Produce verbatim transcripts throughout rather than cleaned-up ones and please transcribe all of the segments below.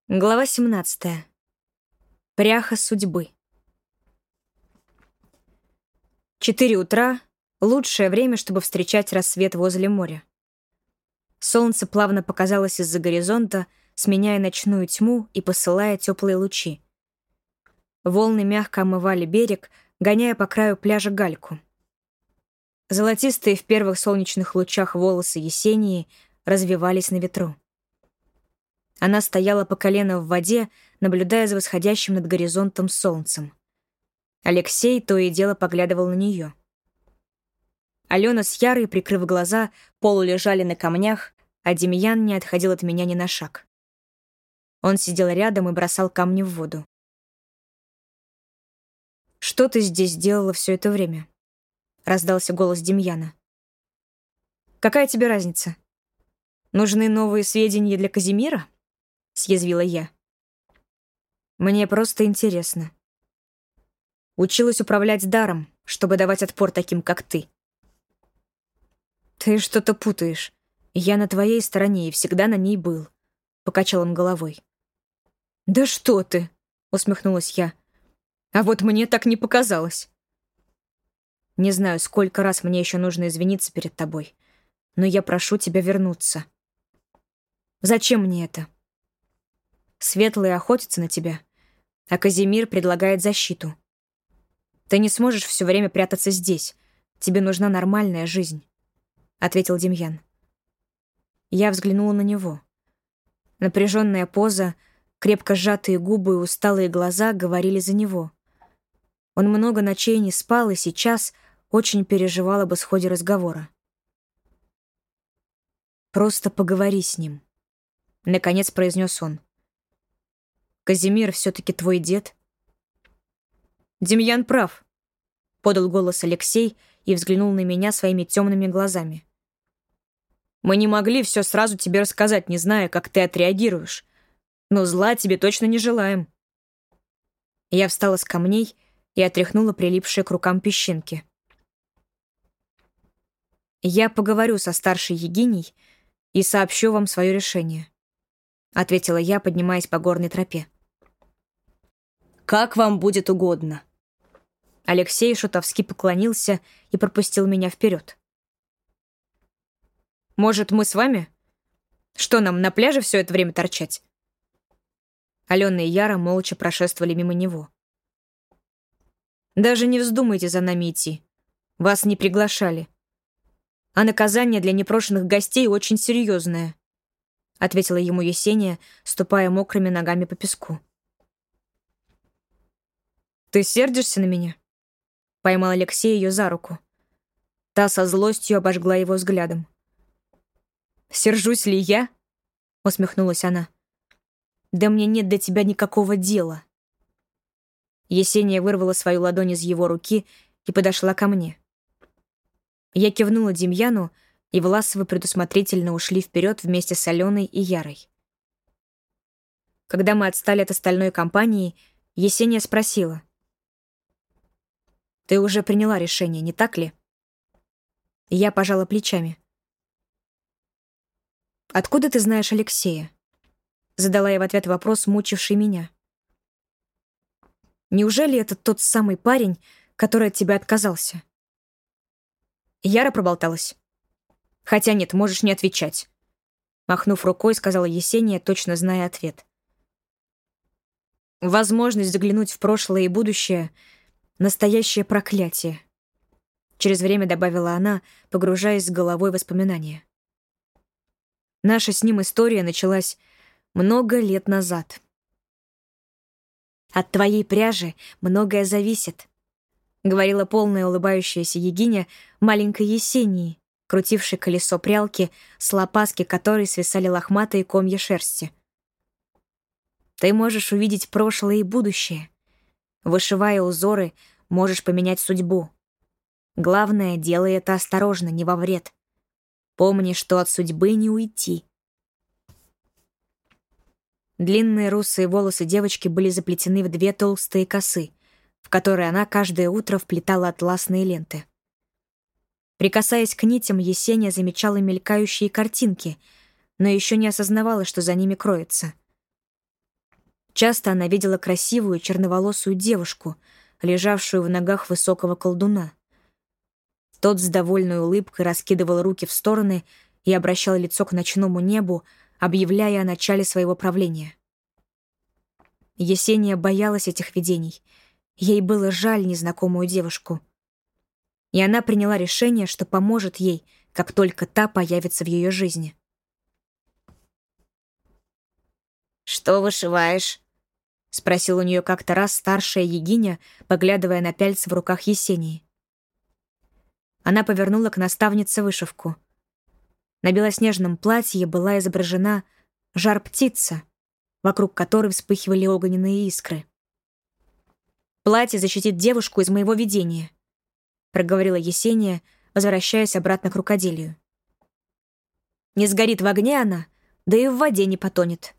Глава семнадцатая. Пряха судьбы. Четыре утра — лучшее время, чтобы встречать рассвет возле моря. Солнце плавно показалось из-за горизонта, сменяя ночную тьму и посылая теплые лучи. Волны мягко омывали берег, гоняя по краю пляжа гальку. Золотистые в первых солнечных лучах волосы Есении развивались на ветру. Она стояла по колено в воде, наблюдая за восходящим над горизонтом солнцем. Алексей то и дело поглядывал на нее. Алена с Ярой, прикрыв глаза, полулежали на камнях, а Демьян не отходил от меня ни на шаг. Он сидел рядом и бросал камни в воду. «Что ты здесь делала все это время?» — раздался голос Демьяна. «Какая тебе разница? Нужны новые сведения для Казимира?» — съязвила я. «Мне просто интересно. Училась управлять даром, чтобы давать отпор таким, как ты». «Ты что-то путаешь. Я на твоей стороне и всегда на ней был», — покачал он головой. «Да что ты!» — усмехнулась я. «А вот мне так не показалось». «Не знаю, сколько раз мне еще нужно извиниться перед тобой, но я прошу тебя вернуться». «Зачем мне это?» Светлые охотятся на тебя, а Казимир предлагает защиту. Ты не сможешь все время прятаться здесь. Тебе нужна нормальная жизнь», — ответил Демьян. Я взглянула на него. Напряженная поза, крепко сжатые губы и усталые глаза говорили за него. Он много ночей не спал и сейчас очень переживал об исходе разговора. «Просто поговори с ним», — наконец произнес он. «Казимир все-таки твой дед». «Демьян прав», — подал голос Алексей и взглянул на меня своими темными глазами. «Мы не могли все сразу тебе рассказать, не зная, как ты отреагируешь. Но зла тебе точно не желаем». Я встала с камней и отряхнула прилипшие к рукам песчинки. «Я поговорю со старшей Егиней и сообщу вам свое решение», — ответила я, поднимаясь по горной тропе. «Как вам будет угодно». Алексей шутовски поклонился и пропустил меня вперед. «Может, мы с вами? Что, нам на пляже все это время торчать?» Алена и Яра молча прошествовали мимо него. «Даже не вздумайте за нами идти. Вас не приглашали. А наказание для непрошенных гостей очень серьезное», — ответила ему Есения, ступая мокрыми ногами по песку. «Ты сердишься на меня?» — поймал Алексей ее за руку. Та со злостью обожгла его взглядом. «Сержусь ли я?» — усмехнулась она. «Да мне нет до тебя никакого дела». Есения вырвала свою ладонь из его руки и подошла ко мне. Я кивнула Демьяну, и Власовы предусмотрительно ушли вперед вместе с Аленой и Ярой. Когда мы отстали от остальной компании, Есения спросила: «Ты уже приняла решение, не так ли?» Я пожала плечами. «Откуда ты знаешь Алексея?» Задала я в ответ вопрос, мучивший меня. «Неужели это тот самый парень, который от тебя отказался?» Яра проболталась. «Хотя нет, можешь не отвечать», — махнув рукой, сказала Есения, точно зная ответ. «Возможность заглянуть в прошлое и будущее — настоящее проклятие», — через время добавила она, погружаясь с головой в воспоминания. «Наша с ним история началась много лет назад». «От твоей пряжи многое зависит», — говорила полная улыбающаяся Егиня маленькой Есении, крутившей колесо прялки, с лопаски которой свисали лохматые комья шерсти. «Ты можешь увидеть прошлое и будущее. Вышивая узоры, можешь поменять судьбу. Главное, делай это осторожно, не во вред. Помни, что от судьбы не уйти». Длинные русые волосы девочки были заплетены в две толстые косы, в которые она каждое утро вплетала атласные ленты. Прикасаясь к нитям, Есения замечала мелькающие картинки, но еще не осознавала, что за ними кроется. Часто она видела красивую черноволосую девушку, лежавшую в ногах высокого колдуна. Тот с довольной улыбкой раскидывал руки в стороны и обращал лицо к ночному небу, объявляя о начале своего правления. Есения боялась этих видений. Ей было жаль незнакомую девушку. И она приняла решение, что поможет ей, как только та появится в ее жизни. «Что вышиваешь?» — спросил у нее как-то раз старшая Егиня, поглядывая на пяльцы в руках Есении. Она повернула к наставнице вышивку. На белоснежном платье была изображена жар-птица, вокруг которой вспыхивали огненные искры. «Платье защитит девушку из моего видения», — проговорила Есения, возвращаясь обратно к рукоделию. «Не сгорит в огне она, да и в воде не потонет».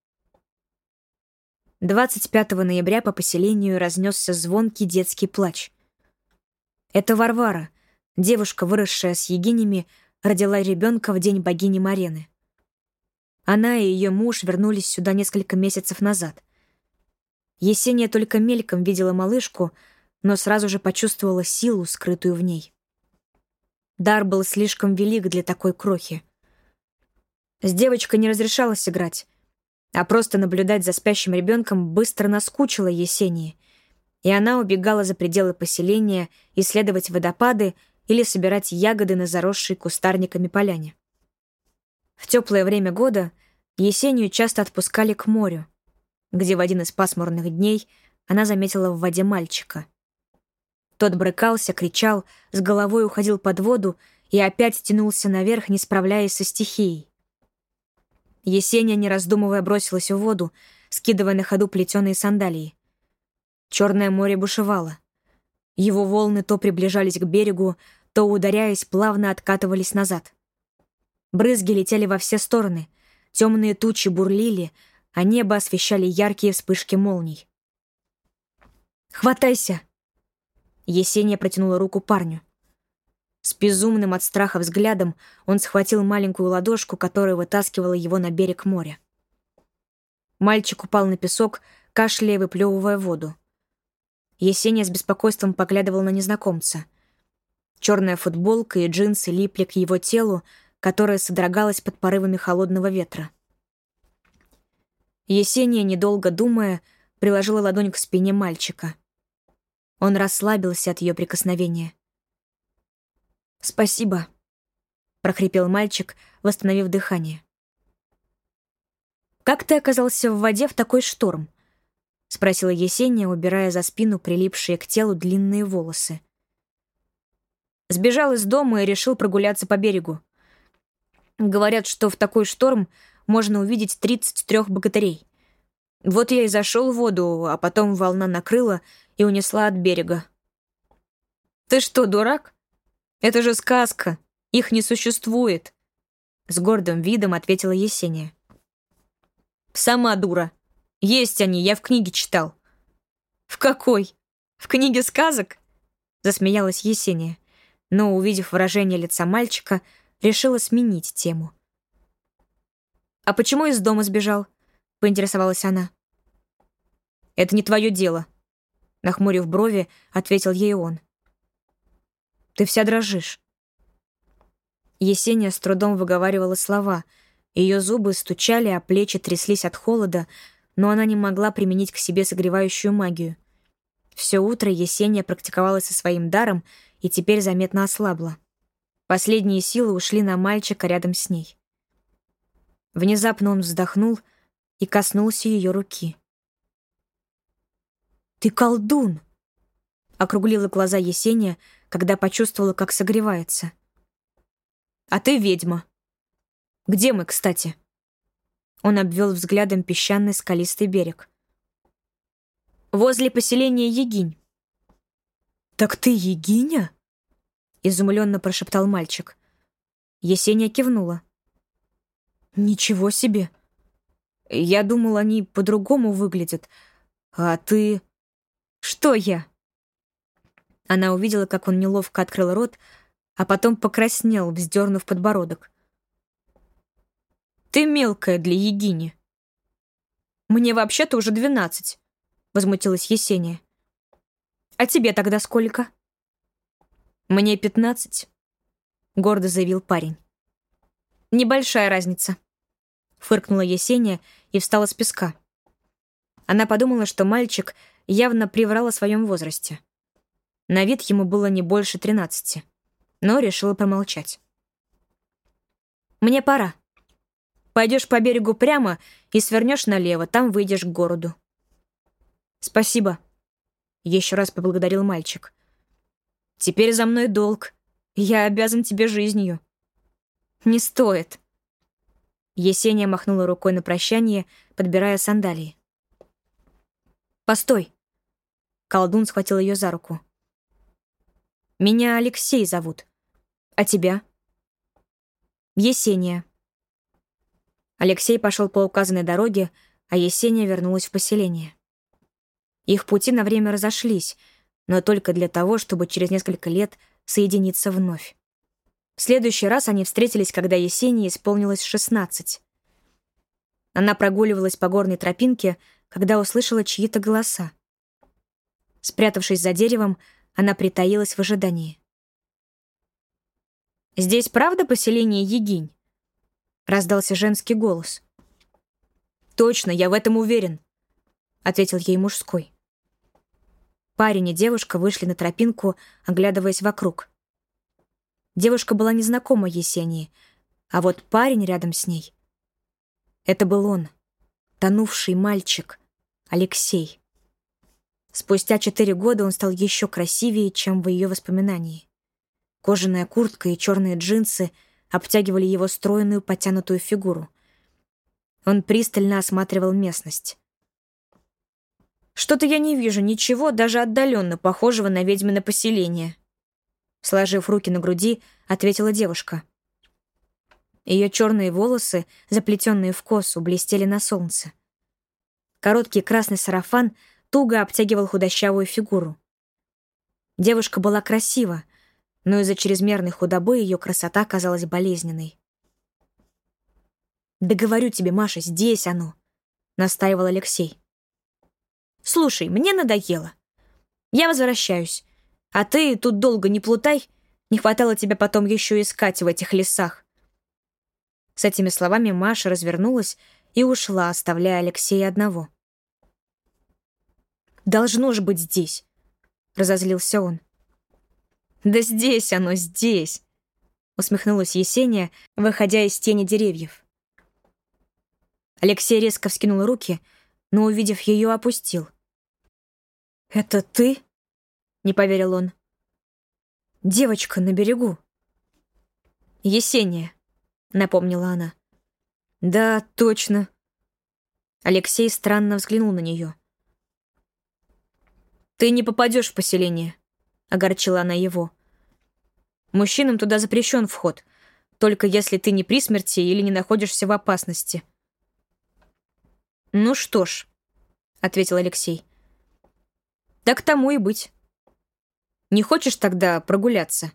двадцать пятого ноября по поселению разнесся звонкий детский плач. Это Варвара, девушка, выросшая с Егинями, родила ребенка в день богини Марены. Она и ее муж вернулись сюда несколько месяцев назад. Есения только мельком видела малышку, но сразу же почувствовала силу, скрытую в ней. Дар был слишком велик для такой крохи. С девочкой не разрешалось играть, а просто наблюдать за спящим ребенком быстро наскучило Есении, и она убегала за пределы поселения исследовать водопады или собирать ягоды на заросшей кустарниками поляне. В теплое время года Есению часто отпускали к морю, где в один из пасмурных дней она заметила в воде мальчика. Тот брыкался, кричал, с головой уходил под воду и опять тянулся наверх, не справляясь со стихией. Есения, не раздумывая, бросилась в воду, скидывая на ходу плетеные сандалии. Черное море бушевало. Его волны то приближались к берегу, то, ударяясь, плавно откатывались назад. Брызги летели во все стороны, темные тучи бурлили, а небо освещали яркие вспышки молний. «Хватайся!» Есения протянула руку парню. С безумным от страха взглядом он схватил маленькую ладошку, которая вытаскивала его на берег моря. Мальчик упал на песок, кашляя и выплевывая воду. Есения с беспокойством поглядывала на незнакомца. Черная футболка и джинсы липли к его телу, которое содрогалось под порывами холодного ветра. Есения, недолго думая, приложила ладонь к спине мальчика. Он расслабился от ее прикосновения. «Спасибо», — прохрипел мальчик, восстановив дыхание. «Как ты оказался в воде в такой шторм?» — спросила Есения, убирая за спину прилипшие к телу длинные волосы. Сбежал из дома и решил прогуляться по берегу. Говорят, что в такой шторм можно увидеть тридцать трех богатырей. Вот я и зашел в воду, а потом волна накрыла и унесла от берега. «Ты что, дурак? Это же сказка, их не существует», — с гордым видом ответила Есения. «Сама дура. Есть они, я в книге читал». «В какой? В книге сказок?» — засмеялась Есения, но, увидев выражение лица мальчика, решила сменить тему. «А почему из дома сбежал?» — поинтересовалась она. «Это не твое дело», — нахмурив брови, ответил ей он. «Ты вся дрожишь». Есения с трудом выговаривала слова. Ее зубы стучали, а плечи тряслись от холода, но она не могла применить к себе согревающую магию. Все утро Есения практиковалась со своим даром и теперь заметно ослабла. Последние силы ушли на мальчика рядом с ней. Внезапно он вздохнул и коснулся ее руки. «Ты колдун!» — округлила глаза Есения, когда почувствовала, как согревается. «А ты ведьма. Где мы, кстати?» Он обвел взглядом песчаный скалистый берег. «Возле поселения Егинь». «Так ты Егиня?» — изумленно прошептал мальчик. Есения кивнула. «Ничего себе! Я думал, они по-другому выглядят. А ты...» «Что я?» Она увидела, как он неловко открыл рот, а потом покраснел, вздернув подбородок. «Ты мелкая для Егини». Мне вообще-то уже двенадцать, возмутилась Есения. А тебе тогда сколько? Мне пятнадцать, гордо заявил парень. Небольшая разница, фыркнула Есения и встала с песка. Она подумала, что мальчик явно приврал о своем возрасте. На вид ему было не больше тринадцати, но решила промолчать. «Мне пора. Пойдешь по берегу прямо и свернешь налево, там выйдешь к городу». «Спасибо», — еще раз поблагодарил мальчик. «Теперь за мной долг. Я обязан тебе жизнью». «Не стоит». Есения махнула рукой на прощание, подбирая сандалии. «Постой!» Колдун схватил ее за руку. «Меня Алексей зовут. А тебя?» «Есения». Алексей пошел по указанной дороге, а Есения вернулась в поселение. Их пути на время разошлись, но только для того, чтобы через несколько лет соединиться вновь. В следующий раз они встретились, когда Есении исполнилось шестнадцать. Она прогуливалась по горной тропинке, когда услышала чьи-то голоса. Спрятавшись за деревом, она притаилась в ожидании. «Здесь правда поселение Егинь?» — раздался женский голос. «Точно, я в этом уверен», — ответил ей мужской. Парень и девушка вышли на тропинку, оглядываясь вокруг. Девушка была незнакома Есении, а вот парень рядом с ней — это был он, тонувший мальчик, Алексей. Спустя четыре года он стал еще красивее, чем в ее воспоминании. Кожаная куртка и черные джинсы обтягивали его стройную, подтянутую фигуру. Он пристально осматривал местность. «Что-то я не вижу ничего, даже отдаленно похожего на ведьмино поселение», сложив руки на груди, ответила девушка. Ее черные волосы, заплетенные в косу, блестели на солнце. Короткий красный сарафан туго обтягивал худощавую фигуру. Девушка была красива, но из-за чрезмерной худобы ее красота казалась болезненной. «Да говорю тебе, Маша, здесь оно», — настаивал Алексей. «Слушай, мне надоело. Я возвращаюсь. А ты тут долго не плутай, не хватало тебя потом еще искать в этих лесах». С этими словами Маша развернулась и ушла, оставляя Алексея одного. «Должно же быть здесь», — разозлился он. «Да здесь оно, здесь», — усмехнулась Есения, выходя из тени деревьев. Алексей резко вскинул руки, но, увидев ее, опустил. «Это ты?» — не поверил он. «Девочка на берегу». «Есения», — напомнила она. «Да, точно». Алексей странно взглянул на нее. «Ты не попадешь в поселение», — огорчила она его. «Мужчинам туда запрещен вход, только если ты не при смерти или не находишься в опасности». «Ну что ж», — ответил Алексей. «Так тому и быть. Не хочешь тогда прогуляться?»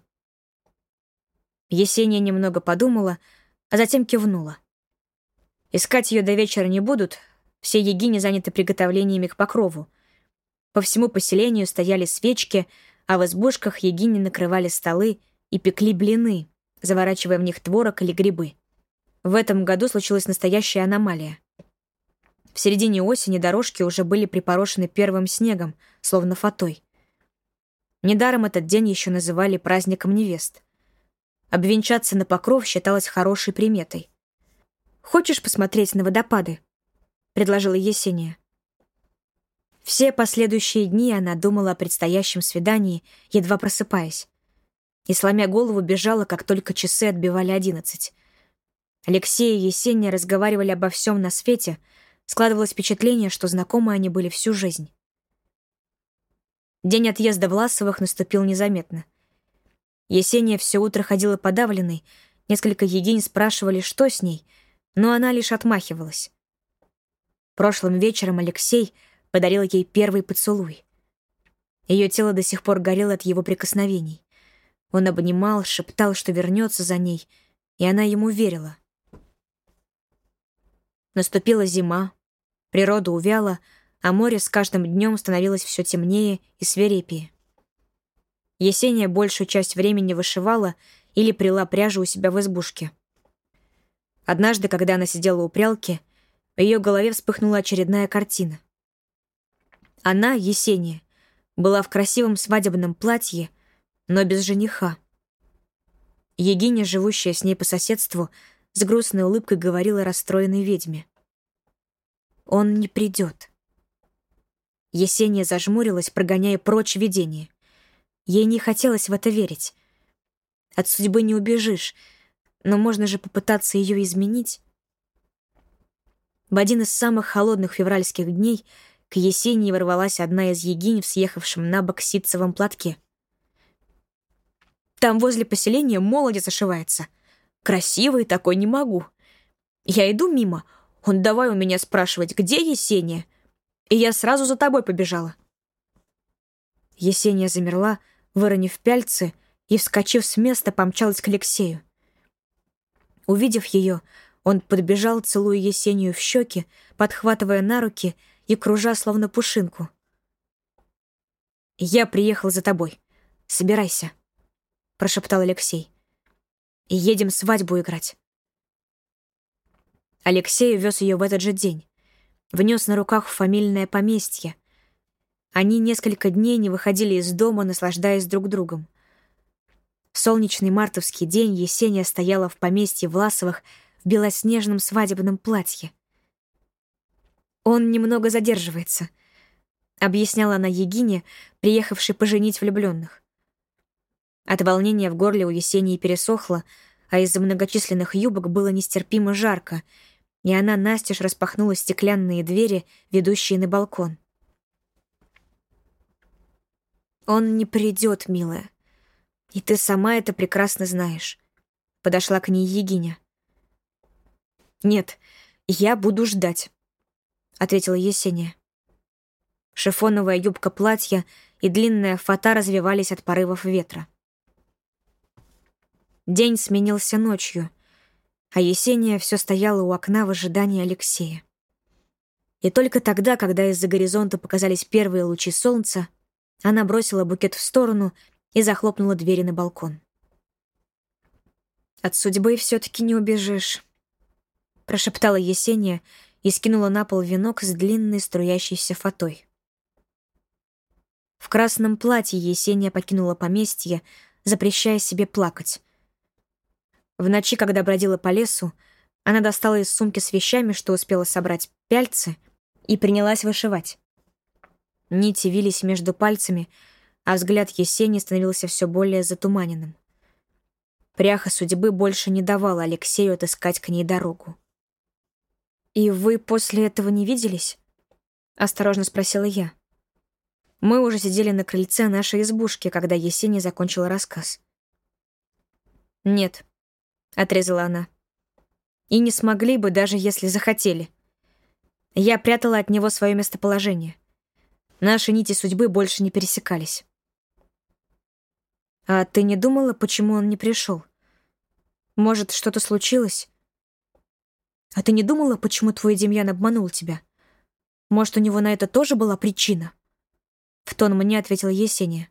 Есения немного подумала, а затем кивнула. Искать ее до вечера не будут, все егини заняты приготовлениями к покрову. По всему поселению стояли свечки, а в избушках егини накрывали столы и пекли блины, заворачивая в них творог или грибы. В этом году случилась настоящая аномалия. В середине осени дорожки уже были припорошены первым снегом, словно фатой. Недаром этот день еще называли праздником невест. Обвенчаться на покров считалось хорошей приметой. «Хочешь посмотреть на водопады?» — предложила Есения. Все последующие дни она думала о предстоящем свидании, едва просыпаясь. И, сломя голову, бежала, как только часы отбивали одиннадцать. Алексей и Есения разговаривали обо всем на свете. Складывалось впечатление, что знакомы они были всю жизнь. День отъезда Власовых наступил незаметно. Есения все утро ходила подавленной, несколько егинь спрашивали, что с ней, но она лишь отмахивалась. Прошлым вечером Алексей подарил ей первый поцелуй. Ее тело до сих пор горело от его прикосновений. Он обнимал, шептал, что вернется за ней, и она ему верила. Наступила зима, Природа увяла, а море с каждым днем становилось все темнее и свирепее. Есения большую часть времени вышивала или пряла пряжу у себя в избушке. Однажды, когда она сидела у прялки, в ее голове вспыхнула очередная картина. Она, Есения, была в красивом свадебном платье, но без жениха. Егиня, живущая с ней по соседству, с грустной улыбкой говорила расстроенной ведьме: «Он не придет». Есения зажмурилась, прогоняя прочь видение. Ей не хотелось в это верить. От судьбы не убежишь, но можно же попытаться ее изменить. В один из самых холодных февральских дней к Есении ворвалась одна из егинь в съехавшем на бок ситцевом платке. «Там возле поселения молодец ошивается. Красивый такой не могу. Я иду мимо, он давай у меня спрашивать, где Есения? И я сразу за тобой побежала». Есения замерла, выронив пяльцы, и, вскочив с места, помчалась к Алексею. Увидев ее, он подбежал, целуя Есению в щеки, подхватывая на руки и кружа, словно пушинку. «Я приехал за тобой. Собирайся», — прошептал Алексей. «И едем свадьбу играть». Алексей вез ее в этот же день. Внес на руках в фамильное поместье. Они несколько дней не выходили из дома, наслаждаясь друг другом. В солнечный мартовский день Есения стояла в поместье Власовых в белоснежном свадебном платье. «Он немного задерживается», — объясняла она Егине, приехавшей поженить влюбленных. От волнения в горле у Есении пересохло, а из-за многочисленных юбок было нестерпимо жарко, и она настежь распахнула стеклянные двери, ведущие на балкон. «Он не придет, милая. И ты сама это прекрасно знаешь», — подошла к ней Егиня. «Нет, я буду ждать», — ответила Есения. Шифоновая юбка платья и длинная фата развивались от порывов ветра. День сменился ночью, а Есения все стояла у окна в ожидании Алексея. И только тогда, когда из-за горизонта показались первые лучи солнца, она бросила букет в сторону и захлопнула двери на балкон. «От судьбы все-таки не убежишь», — прошептала Есения и скинула на пол венок с длинной струящейся фатой. В красном платье Есения покинула поместье, запрещая себе плакать. В ночи, когда бродила по лесу, она достала из сумки с вещами, что успела собрать, пяльцы, и принялась вышивать. Нити вились между пальцами, а взгляд Есении становился все более затуманенным. Пряха судьбы больше не давала Алексею отыскать к ней дорогу. «И вы после этого не виделись?» — осторожно спросила я. Мы уже сидели на крыльце нашей избушки, когда Есения закончила рассказ. «Нет», — отрезала она. «И не смогли бы, даже если захотели. Я прятала от него свое местоположение. Наши нити судьбы больше не пересекались». «А ты не думала, почему он не пришел? Может, что-то случилось? А ты не думала, почему твой Демьян обманул тебя? Может, у него на это тоже была причина?» В тон мне ответила Есения.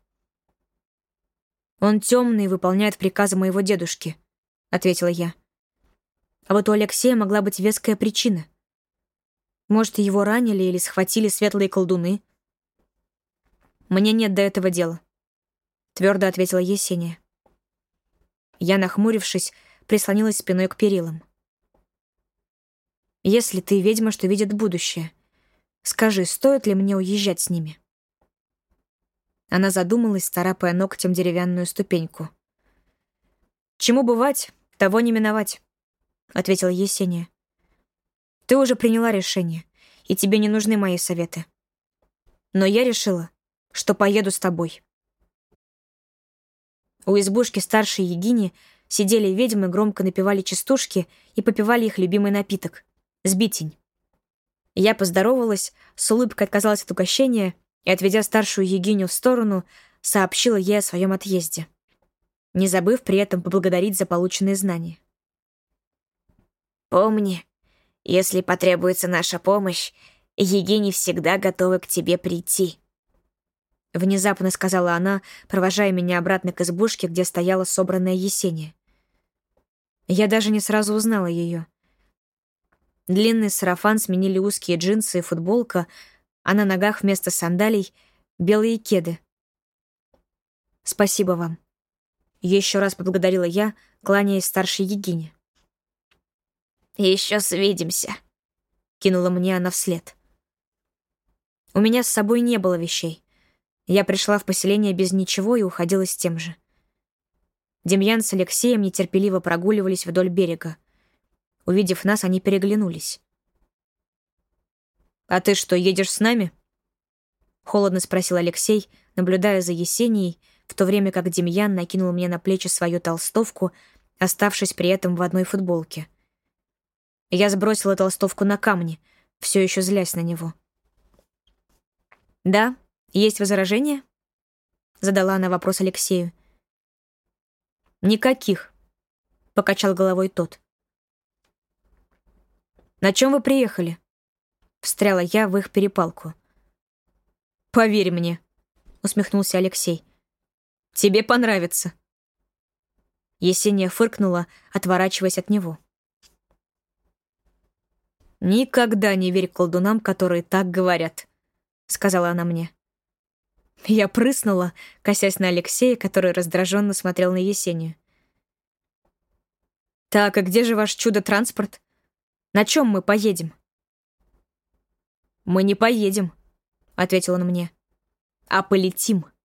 «Он темный и выполняет приказы моего дедушки», — ответила я. «А вот у Алексея могла быть веская причина. Может, его ранили или схватили светлые колдуны?» «Мне нет до этого дела», — твердо ответила Есения. Я, нахмурившись, прислонилась спиной к перилам. «Если ты ведьма, что видит будущее, скажи, стоит ли мне уезжать с ними?» Она задумалась, царапая ногтем деревянную ступеньку. «Чему бывать, того не миновать», — ответила Есения. «Ты уже приняла решение, и тебе не нужны мои советы. Но я решила, что поеду с тобой». У избушки старшей Егини сидели ведьмы, громко напевали частушки и попивали их любимый напиток — сбитень. Я поздоровалась, с улыбкой отказалась от угощения и, отведя старшую Егиню в сторону, сообщила ей о своем отъезде, не забыв при этом поблагодарить за полученные знания. «Помни, если потребуется наша помощь, Егине всегда готова к тебе прийти», — внезапно сказала она, провожая меня обратно к избушке, где стояла собранная Есения. Я даже не сразу узнала ее. Длинный сарафан сменили узкие джинсы и футболка, а на ногах вместо сандалий — белые кеды. «Спасибо вам», — еще раз поблагодарила я, кланяясь старшей Егине. «Еще свидимся», — кинула мне она вслед. У меня с собой не было вещей. Я пришла в поселение без ничего и уходила с тем же. Демьян с Алексеем нетерпеливо прогуливались вдоль берега. Увидев нас, они переглянулись. «А ты что, едешь с нами?» — холодно спросил Алексей, наблюдая за Есенией, в то время как Демьян накинул мне на плечи свою толстовку, оставшись при этом в одной футболке. Я сбросила толстовку на камни, все еще злясь на него. «Да, есть возражения?» — задала она вопрос Алексею. «Никаких», — покачал головой тот. «На чем вы приехали?» — встряла я в их перепалку. «Поверь мне», — усмехнулся Алексей. «Тебе понравится». Есения фыркнула, отворачиваясь от него. «Никогда не верь колдунам, которые так говорят», — сказала она мне. Я прыснула, косясь на Алексея, который раздраженно смотрел на Есению. «Так, а где же ваш чудо-транспорт? На чем мы поедем?» «Мы не поедем», — ответил он мне, — «а полетим».